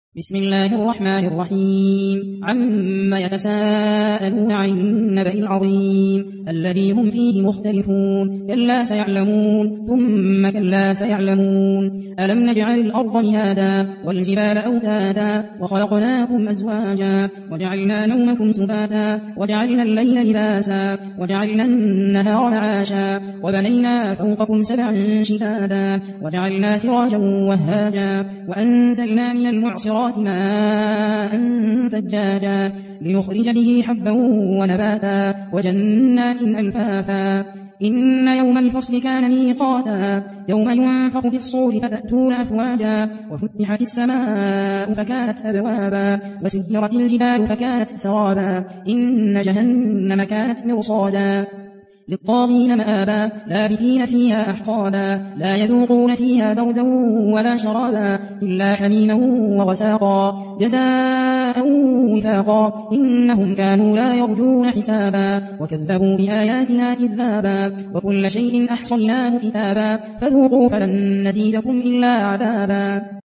بسم الله الرحمن الرحيم عما يتساءلون عن النبأ العظيم الذي هم فيه مختلفون كلا سيعلمون ثم كلا سيعلمون ألم نجعل الأرض مهادا والجبال أوتادا وخلقناكم أزواجا وجعلنا نومكم سباتا وجعلنا الليل لباسا وجعلنا النهار معاشا وبنينا فوقكم سبعا شدادا وجعلنا سراجا وهاجا وأنزلنا من المعصرات ماء ثجاجا لنخرج به حبا ونباتا وجنات ألفافا إن يوم الفصل كان ميقاتا يوم ينفخ في الصور فتأتون أفواجا وفتحت السماء فكانت أبوابا وسيرت الجبال فكانت سرابا إن جهنم كانت مرصادا للطاغين مآبا لابثين فيها أحقابا لا يذوقون فيها بردا ولا شرابا إلا حميما وغساقا جزاء وفاقا إنهم كانوا لا يرجون حسابا وكذبوا بآياتنا كذابا وكل شيء أحصيناه كتابا فذوقوا فلن نزيدكم إلا عذابا